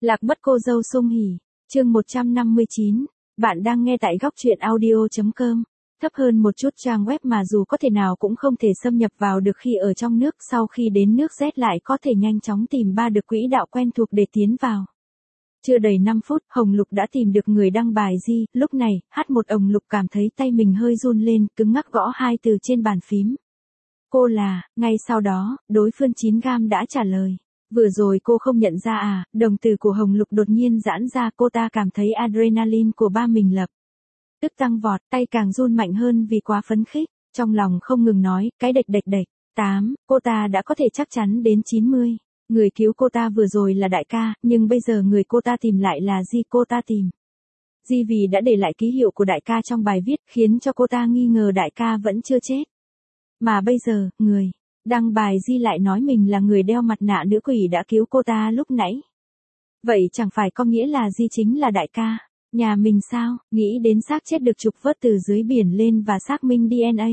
Lạc mất cô dâu Sung Hỉ, chương 159, bạn đang nghe tại góc truyện audio.com. Thấp hơn một chút trang web mà dù có thể nào cũng không thể xâm nhập vào được khi ở trong nước, sau khi đến nước Z lại có thể nhanh chóng tìm ba được quỹ đạo quen thuộc để tiến vào. Chưa đầy 5 phút, Hồng Lục đã tìm được người đăng bài Di, lúc này, H1 Lục cảm thấy tay mình hơi run lên, cứng ngắc gõ hai từ trên bàn phím. Cô là, ngay sau đó, đối phương 9 gam đã trả lời. Vừa rồi cô không nhận ra à, đồng tử của Hồng Lục đột nhiên giãn ra, cô ta cảm thấy adrenaline của ba mình lập tức tăng vọt, tay càng run mạnh hơn vì quá phấn khích, trong lòng không ngừng nói, cái đệch đệch đệch, 8, cô ta đã có thể chắc chắn đến 90. Người cứu cô ta vừa rồi là đại ca, nhưng bây giờ người cô ta tìm lại là Di, cô ta tìm Di vì đã để lại ký hiệu của đại ca trong bài viết, khiến cho cô ta nghi ngờ đại ca vẫn chưa chết. Mà bây giờ, người đăng bài Di lại nói mình là người đeo mặt nạ nữ quỷ đã cứu cô ta lúc nãy. Vậy chẳng phải có nghĩa là Di chính là đại ca nhà mình sao? Nghĩ đến xác chết được trục vớt từ dưới biển lên và xác minh DNA.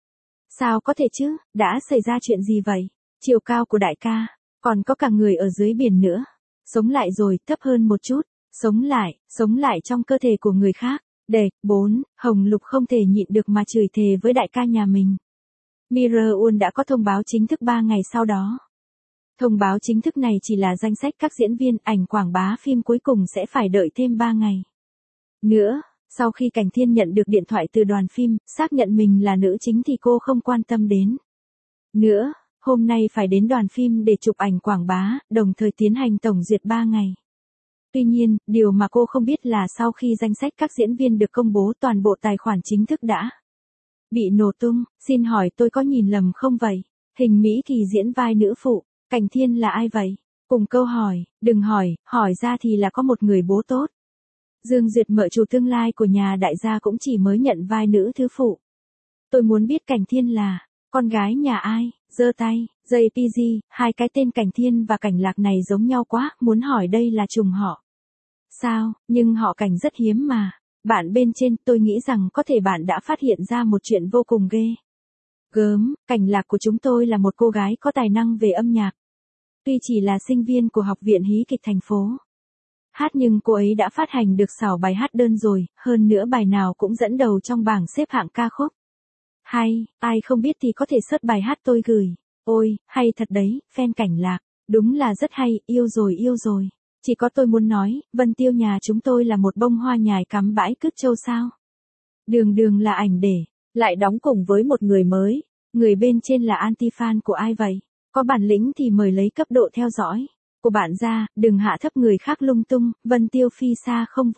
Sao có thể chứ, đã xảy ra chuyện gì vậy? Chiều cao của đại ca, còn có cả người ở dưới biển nữa. Sống lại rồi, thấp hơn một chút. Sống lại trong cơ thể của người khác. Đệch, 4, Hồng Lục không thể nhịn được mà chửi thề với đại ca nhà mình. Mirror đã có thông báo chính thức 3 ngày sau đó. Thông báo chính thức này chỉ là danh sách các diễn viên, ảnh quảng bá phim cuối cùng sẽ phải đợi thêm 3 ngày nữa. Sau khi Cảnh Thiên nhận được điện thoại từ đoàn phim, xác nhận mình là nữ chính thì cô không quan tâm đến nữa. Hôm nay phải đến đoàn phim để chụp ảnh quảng bá, đồng thời tiến hành tổng duyệt 3 ngày. Tuy nhiên, điều mà cô không biết là sau khi danh sách các diễn viên được công bố, toàn bộ tài khoản chính thức đã bị nổ tung. Xin hỏi tôi có nhìn lầm không vậy? Hình Mỹ Kỳ diễn vai nữ phụ, Cảnh Thiên là ai vậy? Cùng câu hỏi, đừng hỏi ra thì là có một người bố tốt. Dương Duyệt mợ chủ tương lai của nhà đại gia cũng chỉ mới nhận vai nữ thứ phụ. Tôi muốn biết Cảnh Thiên là con gái nhà ai? Giơ tay, JPG, hai cái tên Cảnh Thiên và Cảnh Lạc này giống nhau quá, muốn hỏi đây là trùng họ sao, nhưng họ Cảnh rất hiếm mà. Bạn bên trên, tôi nghĩ rằng có thể bạn đã phát hiện ra một chuyện vô cùng ghê gớm. Cảnh Lạc của chúng tôi là một cô gái có tài năng về âm nhạc. Tuy chỉ là sinh viên của Học viện Hí kịch thành phố hát, nhưng cô ấy đã phát hành được 6 bài hát đơn rồi, hơn nữa bài nào cũng dẫn đầu trong bảng xếp hạng ca khúc. Hay, ai không biết thì có thể search bài hát tôi gửi. Ôi, hay thật đấy, fan Cảnh Lạc, đúng là rất hay, yêu rồi. Chỉ có tôi muốn nói, Vân Tiêu nhà chúng tôi là một bông hoa nhài cắm bãi cứt châu sao. Đường là ảnh để lại đóng cùng với một người mới, người bên trên là anti-fan của ai vậy? Có bản lĩnh thì mời lấy cấp độ theo dõi của bạn ra, đừng hạ thấp người khác lung tung. Vân Tiêu phi xa không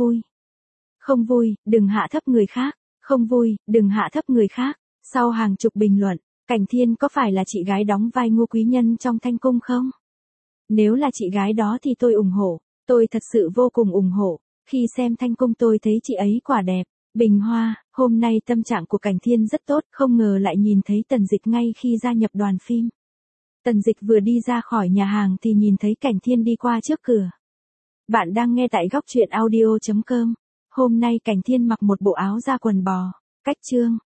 vui, đừng hạ thấp người khác, không vui, đừng hạ thấp người khác. Sau hàng chục bình luận, Cảnh Thiên có phải là chị gái đóng vai Ngô Quý Nhân trong Thanh Cung không? Nếu là chị gái đó thì tôi ủng hộ, tôi thật sự vô cùng ủng hộ. Khi xem Thanh Cung tôi thấy chị ấy quả đẹp. Bình Hoa, hôm nay tâm trạng của Cảnh Thiên rất tốt, không ngờ lại nhìn thấy Tần Dịch ngay khi gia nhập đoàn phim. Tần Dịch vừa đi ra khỏi nhà hàng thì nhìn thấy Cảnh Thiên đi qua trước cửa. Bạn đang nghe tại góc truyện audio.com. Hôm nay Cảnh Thiên mặc một bộ áo da quần bò, cách chương.